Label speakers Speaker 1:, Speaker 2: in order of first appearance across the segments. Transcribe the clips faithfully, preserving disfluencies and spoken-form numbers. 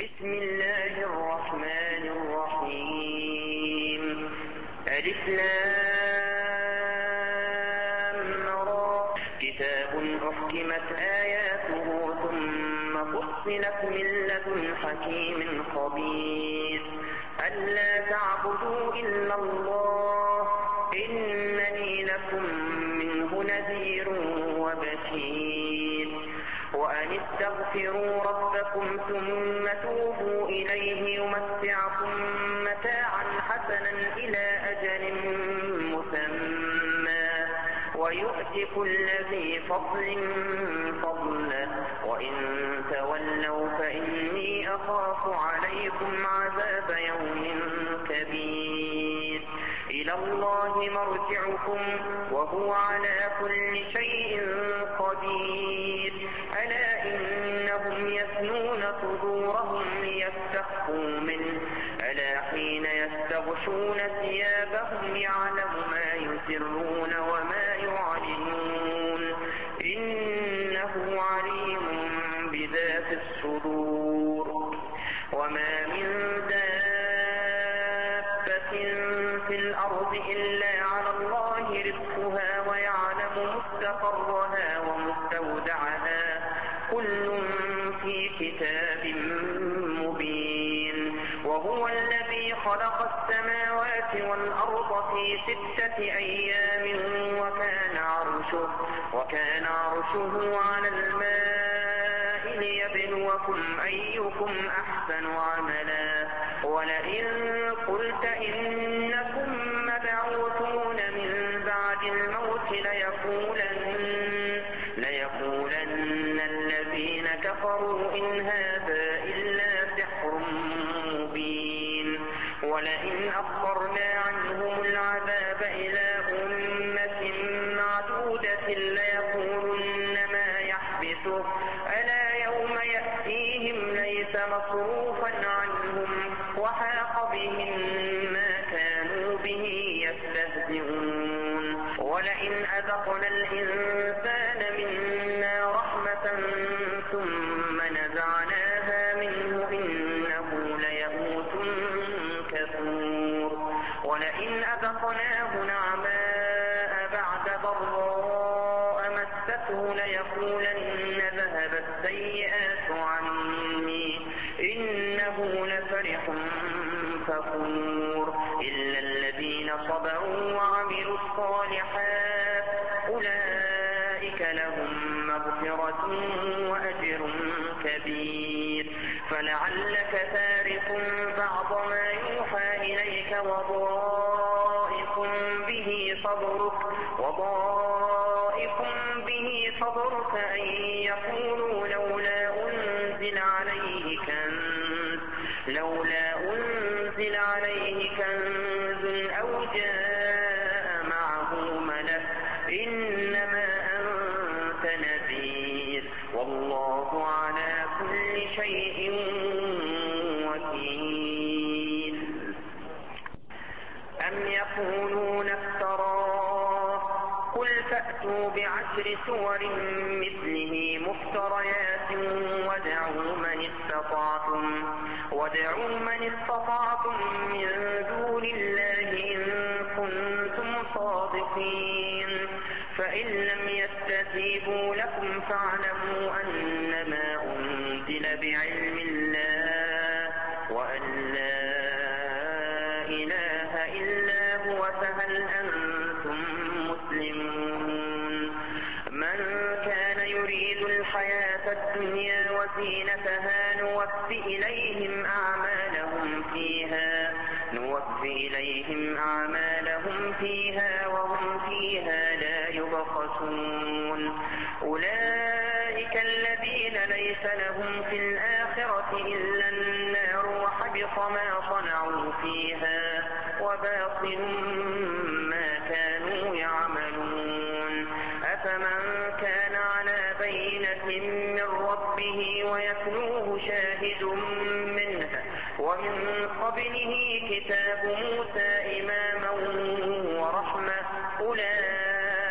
Speaker 1: بسم الله الرحمن الرحيم. ألف لام را. كتاب أحكمت آياته ثم فصلت من لدن حكيم خبير. ألا تعبدوا إلا الله إنني لكم منه نذير وبشير. وأن استغفروا ربكم ثم توبوا إليه يمتعكم متاعا حسنا إلى أجل مسمى ويؤت كل ذي فضل فضله وإن تولوا فإني أخاف عليكم عذاب يوم كبير. إلى الله مرجعكم وهو على كل شيء قدير. ألا إنهم يثنون صدورهم ليستخفوا منه ألا حين يستغشون ثيابهم يعلم ما يسرون وما يعلنون إنه عليم بذات الصدور. وما من دابة في الأرض إلا على الله رزقها ويعلم مستقرها ومستودعها كل في كتاب مبين. وهو الذي خلق السماوات والأرض في ستة أيام وكان عرشه, وكان عرشه على الماء ليبلوكم أيكم أحسن عملا. ولئن قلت إنكم مبعوثون من بعد الموت ليقولن, ليقولن الذين كفروا إن هذا إلا سحر مبين. ولئن أخرنا عنهم العذاب إلى أمة معدودة ليقولن ما يحبسه ألا يوم يأتيهم ليس مصروفا عنهم وحاق بهم ما كانوا به يستهزئون. ولئن أذقنا الإنسان منا رحمة ثم نزعناها منه إنه ليئوس كفور. ولئن أذقناه نعماء بعد ضراء مسته ليقولن ذهب السيئات عني إنه لفرح فخور. إلا الذين صبروا وعملوا الصالحات أولئك لهم مغفرة وأجر كبير. فلعلك تارك بعض ما يوحى إليك وضائق به صدرك, وضائق به صدرك أن يقولوا لولا أنزل عليه كنز, لولا أنزل عليه كنز أو جاء معه ملك إنما أنت نذير والله على كل شيء وكيل. أم يقولون افتراه قل فأتوا بعشر سور مثله مفتريات وادعوا من استطعتم, وادعوا من استطعتم من دون الله إن كنتم صادقين. فإن لم يستجيبوا لكم فاعلموا أنما أنزل بعلم الله وأن لا إله إلا هو فهل أنتم مسلمون. من كان يريد الحياة الدنيا وزينتها نوفي إليهم أعمالهم فيها, نوفي إليهم أعمالهم فيها وهم فيها لا يبخسون. أولئك الذين ليس لهم في الآخرة إلا النار وحبط ما صنعوا فيها وباطل ما كانوا يعملون. أفمن كان على بينة من ربه ويتلوه شاهد منه ومن قبله كتاب موسى إماما ورحمة أولئك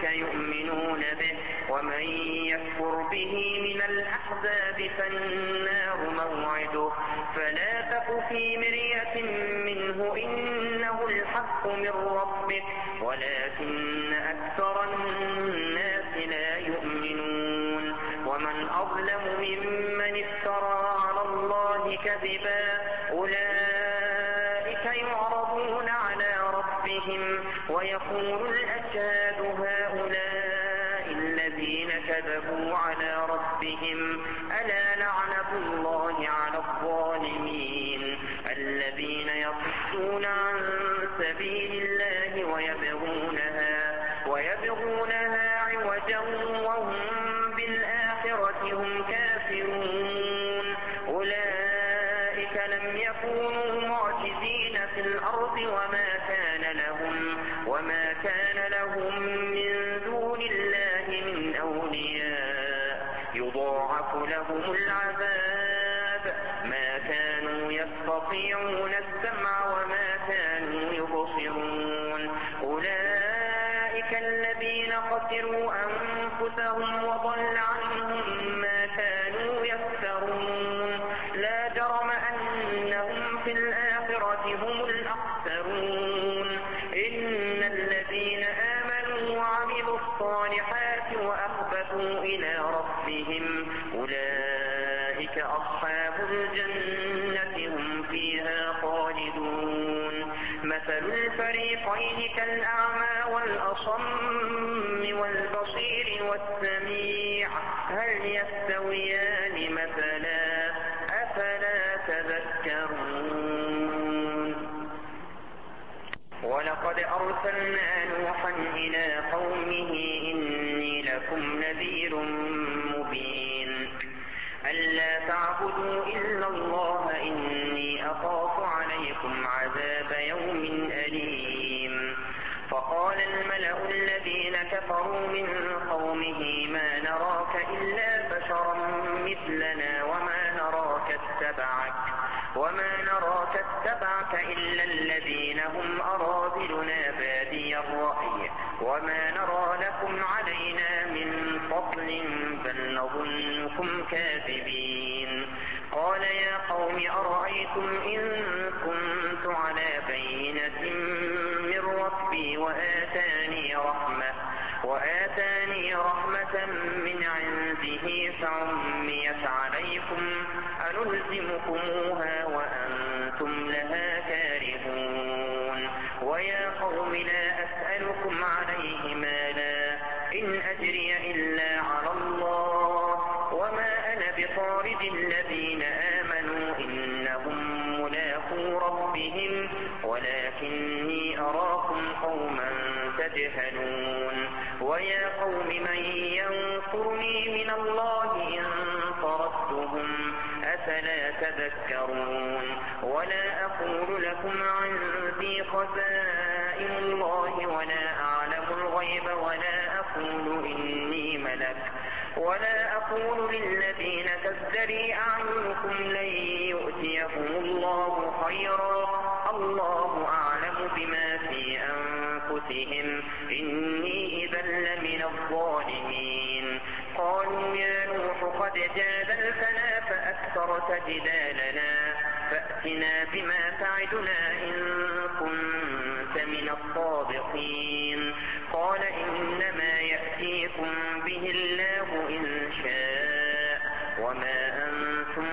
Speaker 1: يؤمنون به، ومن يكفر به من الأحزاب فالنار موعده، فلا تك في مرية منه إنه الحق من ربك ولكن أكثر الناس لا يؤمنون. ومن أظلم ممن افترى على الله كذبا، أولئك يعرضون على ربهم ويقول الأشهاد هؤلاء الذين كذبوا على ربهم، ألا لعنة الله على الظالمين الذين يصدون عن سبيل الله ويبغونها, ويبغونها عوجا وهم بالآخرة هم كافرون. أولئك لم يكونوا معجزين في الأرض وما كان لهم, وما كان لهم من دون الله من أولياء يضاعف لهم العذاب ما كانوا يستطيعون السمع وما كانوا يبصرون. أولئك الذين خسروا أنفسهم وضل عنهم ما كانوا يفترون. لا جرم أنهم في الآخرة هم الأخسرون. إن الذين آمنوا وعملوا الصالحات وأخبتوا إلى ربهم أولئك أصحاب الجنة هم فيها خالدون. مثل الفريقين كالأعمى والأصم والبصير والسميع هل يستويان مثلا أفلا تذكرون. ولقد أرسلنا نوحا إلى قومه إني لكم نذير مبين ألا تعبدوا إلا الله إني أخاف عليكم عذاب يوم أليم. فقال الملأ الذين كفروا من قومه ما نراك إلا بشرا مثلنا وما نراك اتبعك وما نراك اتبعك إلا الذين هم أراذلنا بادي الرأي وما نرى لكم علينا من فضل بل نظنكم كاذبين. قال يا قوم أرأيتم إن كنت على بينة من ربي وآتاني رحمة وآتاني رحمة من عنده فعميت عليكم أنلزمكموها وأنتم لها كارهون. ويا قوم لا أسألكم عليه مالا إن أجري إلا على الله وما أنا بطارد الذين آمنوا إنهم ملاقو ربهم ولكني أراكم قوما تجهلون. ويا قوم من ينصرني من الله إن طردتهم أفلا تذكرون. ولا أقول لكم عندي خزائن الله ولا أعلم الغيب ولا أقول إني ملك ولا أقول للذين تزدري أعينكم لن يؤتيكم الله خيرا الله أعلم بما في أنفسهم إني إذا لمن الظالمين. قالوا يا نوح قد جادلتنا فأكثرت جدالنا فأتنا بما تعدنا إن كنت من الصادقين. قال إنما يأتيكم به الله إن شاء وما أنتم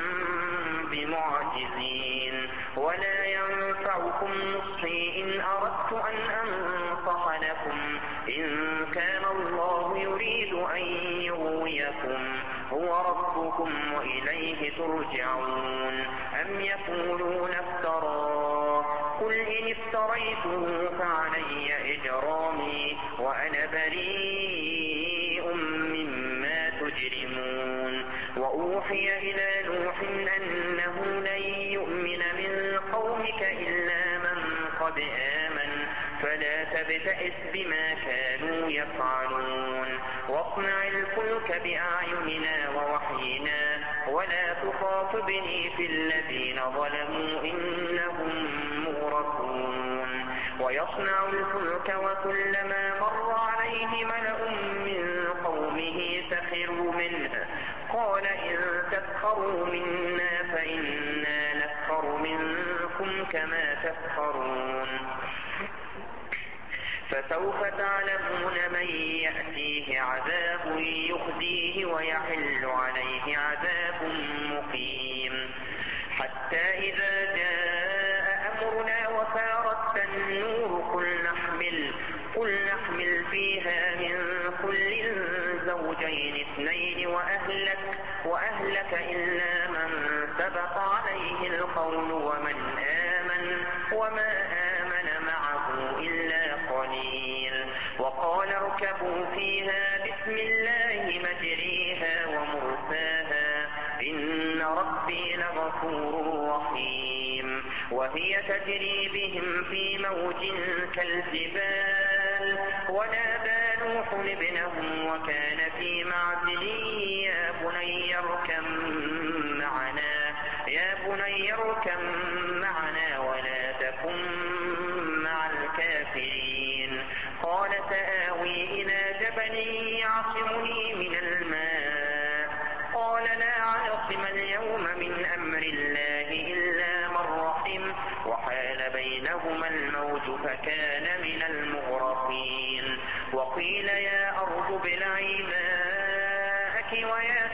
Speaker 1: بمعجزين. ولا ينفعكم نصحي إن أردت أن أنصح لكم إن كان الله يريد أن يغويكم هو ربكم وإليه ترجعون. أم يقولون افتراه قل إن افتريته فعلي إجرامي وأنا بريء مما تجرمون. وأوحي إلى نوح أنه لن يؤمن من قومك إلا من قد آمن فلا تبتئس بما كانوا يفعلون. واصنع الفلك بأعيننا ووحينا ولا تخاطبني في الذين ظلموا إنهم مغرقون. ويصنع الفلك وكلما مر عليه ملأ من قومه سخروا منه قال إن تسخروا منا فإنا نسخر منكم كما تسخرون فسوف تعلمون من يأتيه عذاب يخزيه ويحل عليه عذاب مقيم حتى إذا جاء أمرنا وفارت النور قل نحمل, قل نحمل فيها من كل زوجين اثنين وأهلك, وأهلك إلا من سبق عليه القول ومن آمن وما آمن معه إلا قليل وقال اركبوا فيها بسم الله مجريها ومرساها إن ربي لغفور رحيم وهي تجري بهم في موج كالجبال ونادى نوح ابنه وكان في معزل يا بني اركب معنا يا بني اركب معنا ولا تكن مع الكافرين قال سآوي إلى جبل يعصمني من الماء قال لا عاصم اليوم من أمر الله إلا من رحم وحال بينهما الموج فكان من المغرقين وقيل يا أرض ابلعي ماءك ويا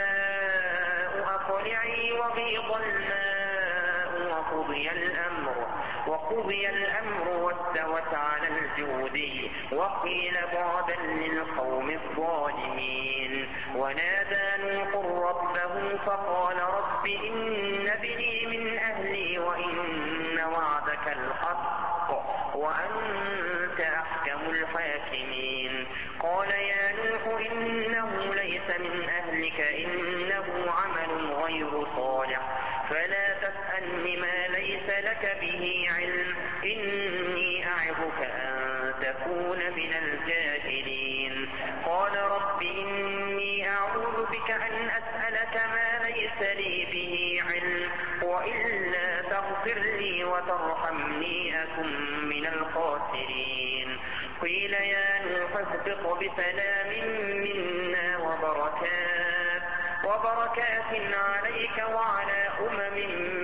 Speaker 1: سماء أقلعي وغيض الماء وقضي الأمر وقضي الأمر واستوت على الجودي وقيل بعدا للقوم الظالمين ونادى نوح ربه فقال رب إن ابني من أهلي وإن وعدك الحق وأنت أحكم الحاكمين قال يا نوح إنه ليس من أهلك إنه عمل غير صالح فلا تسألني ما ليس لك به علم إني أعظك أن تكون من الجاهلين قال رب إني أعوذ بك أن أسألك ما ليس لي به علم وإلا تغفر لي وترحمني أكن من الخاسرين قيل يا نوح اهبط بسلام منا وبركات وبركات عليك وعلى أمم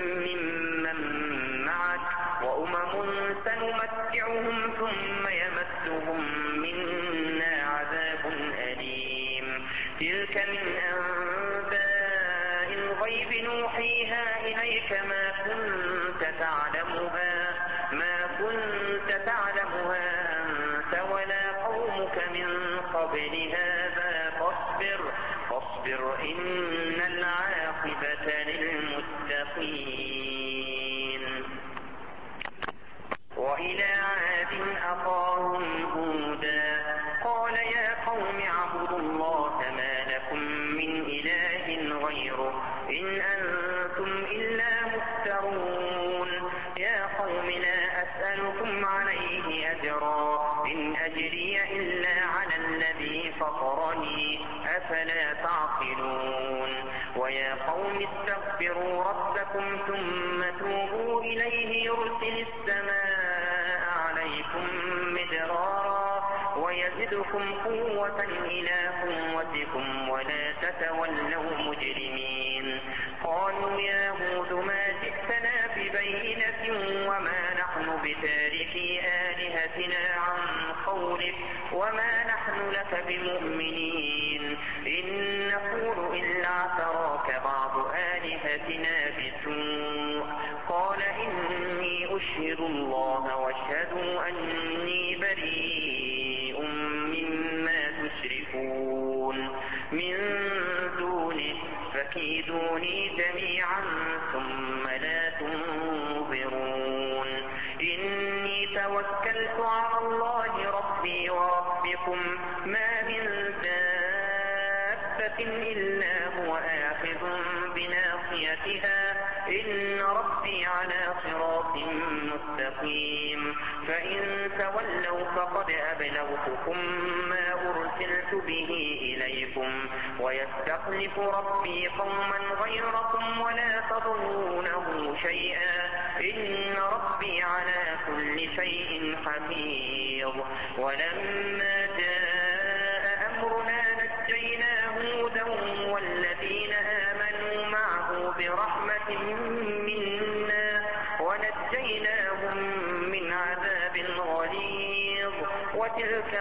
Speaker 1: ممن معك وأمم سنمتعهم ثم يمسهم منا عذاب أليم تلك من أنباء الغيب نوحيها إليك ما كنت تعلمها ما كنت تعلمها أنت ولا قومك من قبل هذا فاصبر فاصبر إن العاقبة للمتقين وإلى عاد أخاهم هودا قال يا قوم اعبدوا الله ما لكم من إله غيره إن أنتم إلا مفترون يا قوم لا أسألكم عليه أجرا إن أجري إلا على الذي فطرني أفلا تعقلون ويا قوم استغفروا ربكم ثم توبوا إليه يرسل السماء عليكم مدرارا ويزدكم قوة إلى قوتكم ولا تتولوا مجرمين قالوا يا هود ما جئتنا ببينة وما نحن بتاركي آلهتنا عن قولك وما نحن لك بمؤمنين إن نقول إلا اعتراك بعض آلهتنا بسوء قال إني أشهد الله واشهدوا أني بريء مما تشركون من دونه فكيدوني جميعا ثم لا تنظرون إني توكلت على الله ربي وربكم ما من دابة إلا هو آخذ بناصيتها إن ربي على صراط مستقيم فإن تولوا فقد أبلغتكم ما أرسلت به إليكم ويستخلف ربي قوما غيركم ولا تضرونه شيئا إن ربي على كل شيء حفيظ ولما جاء أمرنا نجينا هودا والذين آمنوا معه برحمة منا ونجيناهم من عذاب غليظ وتلك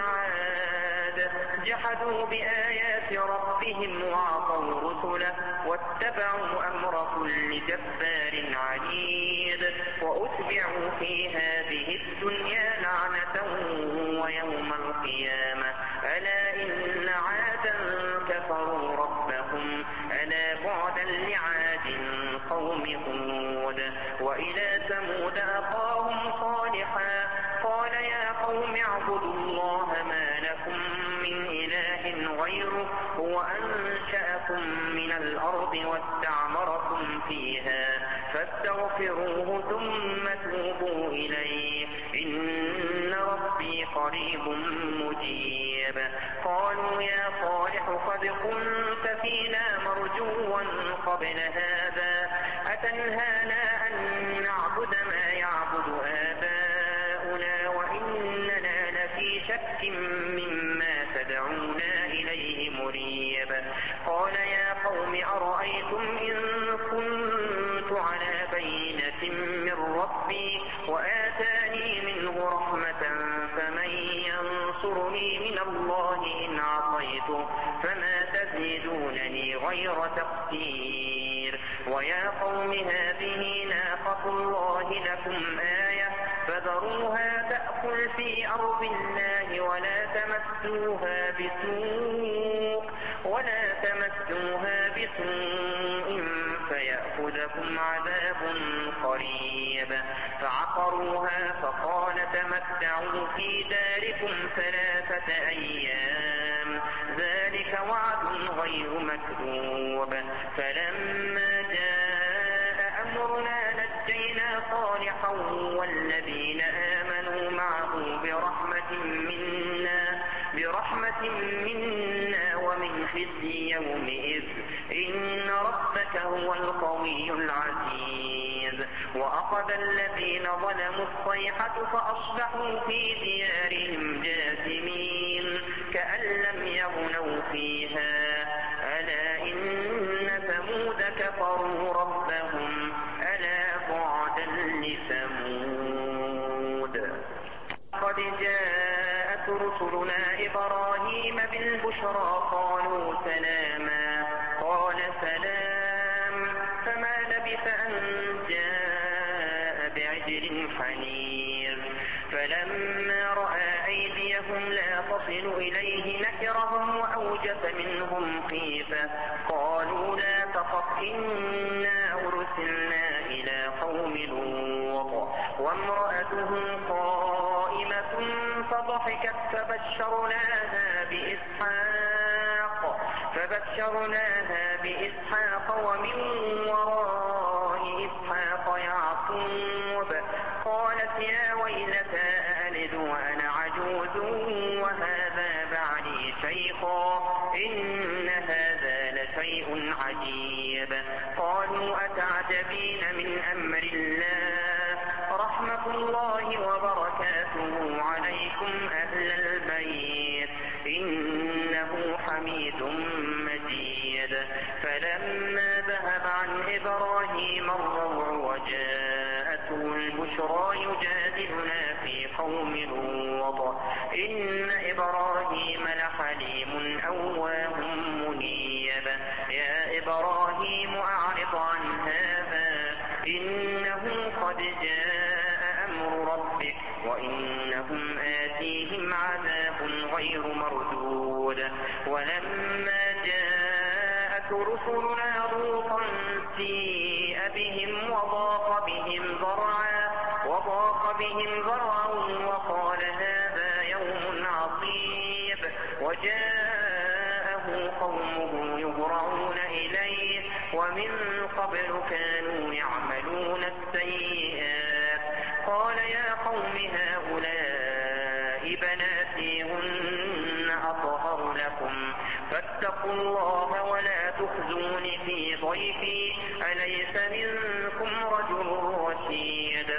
Speaker 1: عاد جحدوا بآيات ربهم وعصوا رسله واتبعوا أمر كل جبار عنيد وأتبعوا في هذه الدنيا لعنة ويوم القيامة ألا إن عادا كفروا ربهم ألا بعدا لعاد قوم هود وإلى ثمود أخاهم صالحا قال يا قوم اعبدوا الله ما لكم من إله غيره هو أنشأكم من الأرض واستعمركم فيها فاستغفروه ثم توبوا إليه إن ربي قريب مجيب قالوا يا صالح قد كنت فينا مرجوا قبل هذا أتنهانا أن نعبد ما يعبد آباؤنا وإننا لفي شك مما تدعونا إليه مريب قال يا قوم أرأيتم إن كنت على بينة من ربي وآتاني منه رحمة فمن ينصرني من الله إن عصيته فما تزيدونني غير تقدير ويا قوم هذه ناقة الله لكم آية فذروها تأكل في أرض الله ولا تمسوها بسوء ولا تمسوها بسوء فيأخذكم عذاب قريب فعقروها فقال تمتعوا في داركم ثلاثة أيام ذلك وعد غير مكذوب فلما جاء أمرنا نجينا صالحا والذين آمنوا معه برحمة منا برحمة منا ومن خزي يومئذ إن ربك هو القوي العزيز وأخذ الذين ظلموا الصيحة فأصبحوا في ديارهم جاثمين كأن لم يغنوا فيها ألا إن ثمود كفروا ربهم ألا بعدا لثمود قد جاءت رسلنا إبراهيم بالبشرى قالوا سلاما قال سلام فما لبث أن جاء بعجل حنيذ فلما رأى أيديهم لا تصل إليه نكرهم وأوجس منهم خيفة قالوا لا تخف إنا أرسلنا إلى قوم لوط وامرأته قائمة فضحكت فبشرناها بإسحاق فبشرناها بإسحاق ومن وراء إسحاق يعقوب قالت يا ويلتى ألد وأنا عجوز وهذا بعلي شيخا إن هذا لشيء عجيب قالوا أتعجبين من أمر الله رحمة الله وبركاته عليكم أهل البيت إنه حميد مجيد فلما ذهب عن إبراهيم الروع وجاءته البشرى يجادلنا في قوم لوط إن إبراهيم لحليم أواه منيب يا إبراهيم أعرض عن هذا إنه قد جاء أمر ربك وإنهم آتيهم عذاب غير مردود ولما جاءت رسلنا لوطا سيء بهم وضاق بهم ذرعا وضاق بهم ذرعا وقال هذا يوم عصيب وجاءه قومه يهرعون إليه ومن قبل كانوا يعملون السيئات. قال يا قوم هؤلاء بناتي هن أطهر لكم فاتقوا الله ولا تخزوني في ضيفي أليس منكم رجل رشيد.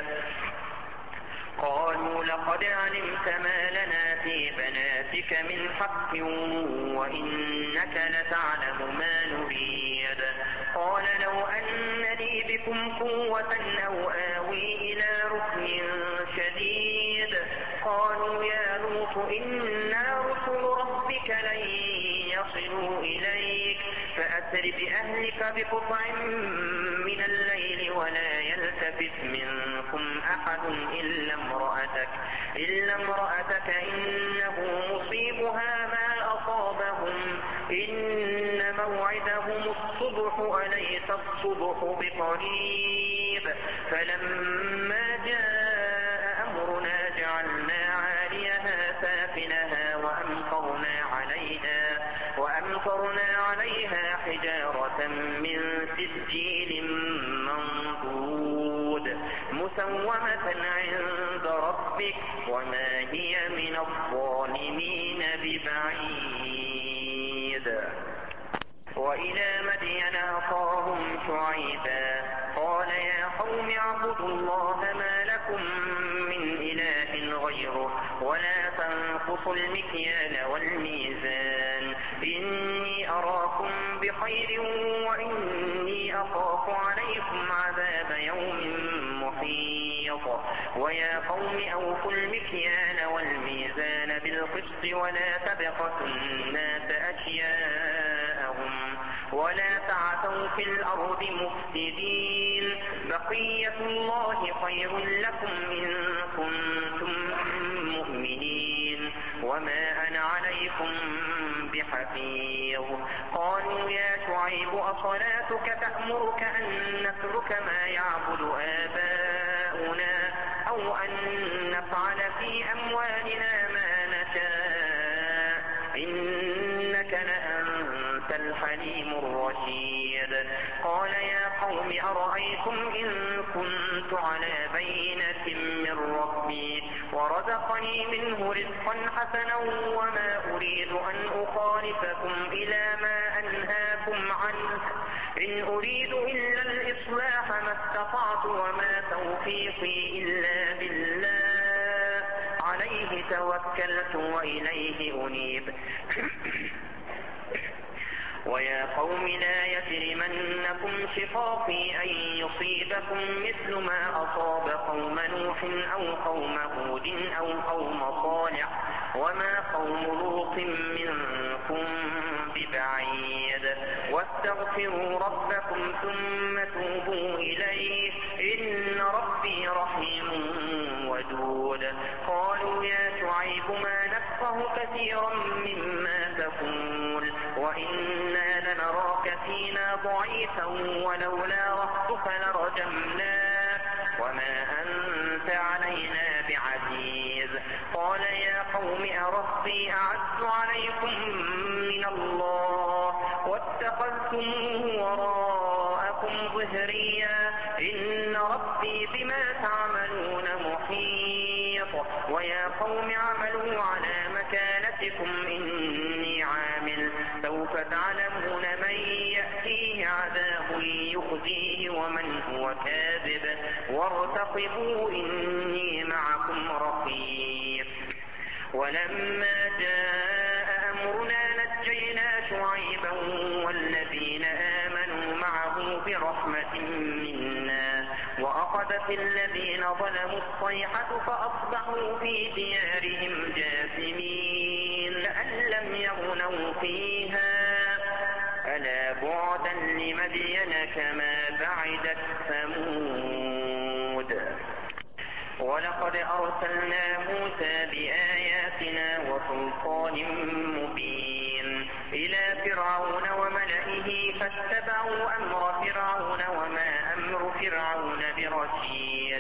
Speaker 1: قالوا لقد علمت ما لنا في بناتك من حق وإنك لتعلم ما نريد. قال لو أن لي بكم قوة أو آوي إلى ركن شديد. قالوا يا لوط إنا رسل ربك لن يصلوا إليك فأسر بأهلك بقطع من الليل ولا يلتفت منكم أحد إلا امرأتك, إلا امرأتك إنه مصيبها ما أصابهم إن موعدهم الصبح أليس الصبح بقريب. فلما جاء أمرنا جعلنا عاليها سافلها وأمطرنا عليها, وأمطرنا عليها حجارة من سجيل منضود مسومة عند ربك وما هي من الظالمين ببعيد. وإلى مدين أخاهم شعيبا قال يا قوم اعبدوا الله ما لكم من إله غيره ولا تنقصوا المكيال والميزان إني أراكم بخير وإني أخاف عليكم عذاب يوم محيط. ويا قوم أوفوا المكيال والميزان بالقسط ولا تبخسوا الناس أشياءهم ولا تعثوا في الأرض مفسدين. بقية الله خير لكم إن كنتم مؤمنين وما أنا عليكم بحفيظ. قالوا يا شعيب أصلاتك تأمرك أن نترك ما يعبد آباؤنا أو أن نفعل في أموالنا ما نشاء إنك لأنت الحليم الرشيد. قال يا قوم أرأيتم إن كنت على بينة من ربي ورزقني منه رزقا حسنا وما أريد أن أخالفكم إلى ما أنهاكم عنه إن أريد إلا الإصلاح ما استطعت وما توفيقي إلا بالله عليه توكلت وإليه أنيب. ويا قوم لا يجرمنكم شقاقي أن يصيبكم مثل ما أصاب قوم نوح أو قوم هود أو قوم صالح وما قوم لوط منكم ببعيد. واستغفروا ربكم ثم توبوا إليه إن ربي رحيم ودود. قالوا يا شعيب ما نفقه كثيرا مما تقول وإنا لنراك فينا ضعيفا ولولا رهطك لرجمناك وما أنت علينا بعزيز. قال يا قوم أرهطي أعز عليكم من الله واتخذتموه وراءكم ظهريا إن ربي بما تعملون محيط. ويا قوم اعملوا على مكانتكم إني عامل سوف تعلمون من يأتيه عذاب يخزيه ومن هو كاذب وارتقبوا إني معكم رقيب. ولما جاء أمرنا نجينا شعيبا والذين آمنوا معه برحمة منا وأخذت الذين ظلموا الصيحة فأصبحوا في ديارهم جاثمين كأن لم يغنوا فيها ألا بعدا لمدين كما بعدت ثمود. ولقد أرسلنا موسى بآياتنا وسلطان مبين إلى فرعون وملئه فاتبعوا أمر فرعون وما أمر فرعون برشيد.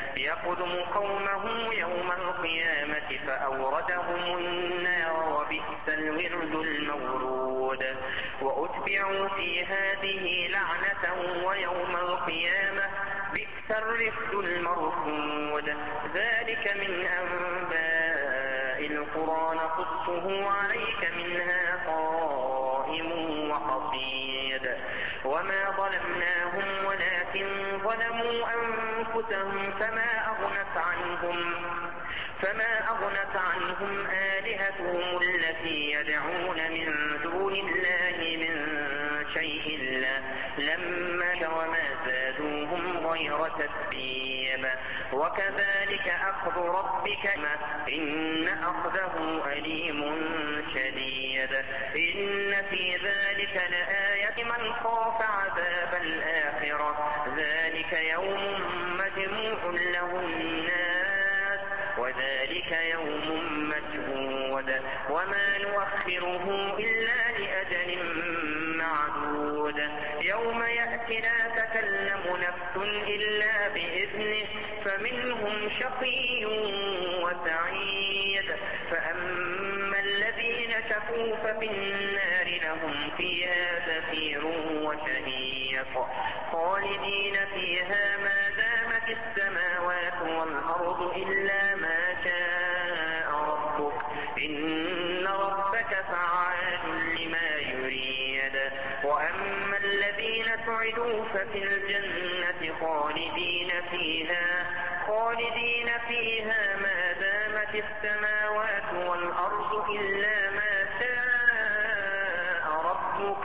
Speaker 1: يقدم قومه يوم القيامة فأوردهم النار وبئس الورد المورود وأتبعوا في هذه لعنة ويوم القيامة بئس الرفد المرفود ذلك من أنباء القرى نقصه عليك منها قائم وحصيد وما ظلمناهم ولكن ظلموا أنفسهم فما أغنت عنهم فما أغنت عنهم آلهتهم التي يدعون من دون الله من شيء لما وما زادوهم غير تتبيب وكذلك أخذ ربك إن أخذه أليم شديد إن في ذلك لآية من خاف عذاب الآخرة ذلك يوم مجموع له الناس وذلك يوم مشهود وما نؤخره إلا لأجل معدود يوم يأتي لا تكلم نفس إلا بإذنه فمنهم شقي وسعيد فأما الذين شقوا ففي النار لهم فيها زفير وشهيق خالدين فيها ما دامت السماوات والأرض إلا ما شاء ربك إن ربك فعال لما يريد وأما الذين سعدوا ففي الجنة خالدين فيها خالدين فيها ما دامت السماوات والأرض إلا ما شاء ربك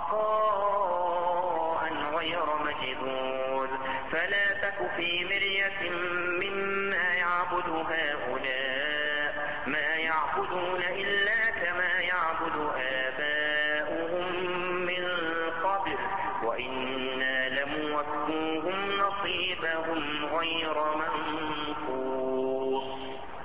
Speaker 1: عطاء غير مجذوذ فلا تك في مرية مما يعبد هؤلاء ما يعبدون إلا كما يعبد آباؤهم من قبل وإنا لموفوهم نصيبهم غير منقوص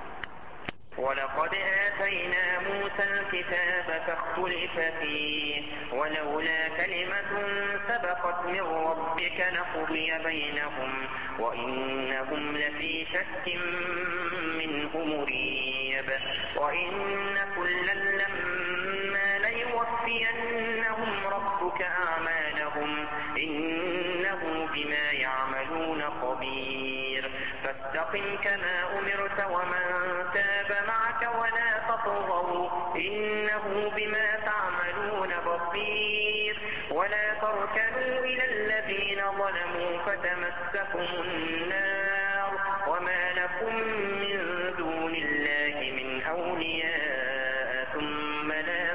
Speaker 1: ولقد آتينا موسى الكتاب فاختلف فيه ولولا كلمة سبقت من ربك لقضي بينهم وإنهم لفي شك منه مريب وإن كلا لما ليوفينهم ربك أعمالهم إنه بما يعملون خبير فاستقم كما أمرت ومن تاب معك ولا تطغوا إنه بما تعملون بصير ولا تركنوا إلى الذين ظلموا فتمسكم النار وما لكم من دون الله من أولياء ثم لا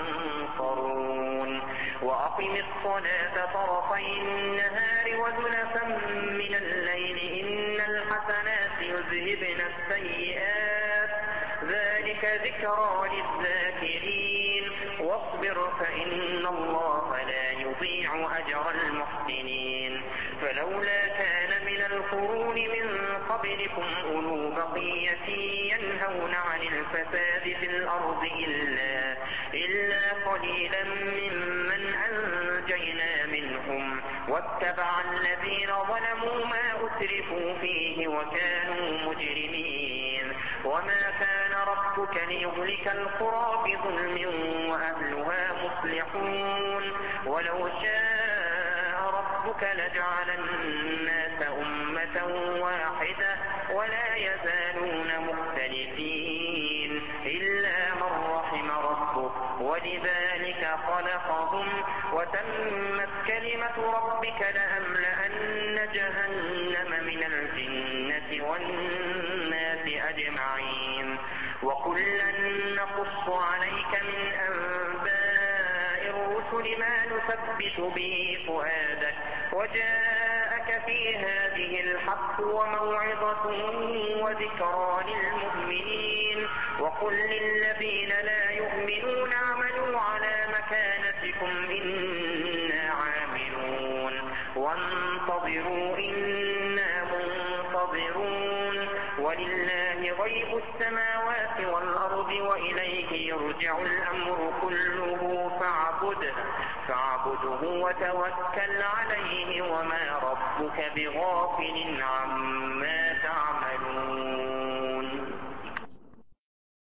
Speaker 1: تنصرون وأقم الصلاة طرفي النهار وزلفا من الليل إن الحسنات يذهبن السيئات ذلك ذكرى للذاكرين واصبر فإن الله لا يضيع أجر المحسنين فلولا كان من القرون من قبلكم أولو بقية ينهون عن الفساد في الأرض إلا, إلا قليلا ممن أنجينا منهم واتبع الذين ظلموا ما أسرفوا فيه وكانوا مجرمين وما كان ربك ليهلك القرى بظلم وأهلها مصلحون ولو شاء ربك لجعل الناس أمة واحدة ولا يزالون مختلفين إلا من رحم ربك ولذلك خلقهم وتمت كلمة ربك لأملأن جهنم من الجنة والناس أجمعين وكلا نقص عليك من أنباء الرسل ما نثبت به فؤادك وجاءك في هذه الحق وموعظة وذكرى للمؤمنين وقل للذين لا يؤمنون اعملوا على مكانتكم إنا عاملون وانتظروا إنا منتظرون ينتظرون ولله غيب السماوات والأرض وإليه يرجع الأمر كله فاعبده فاعبده وتوكل عليه وما ربك بغافل عما تعملون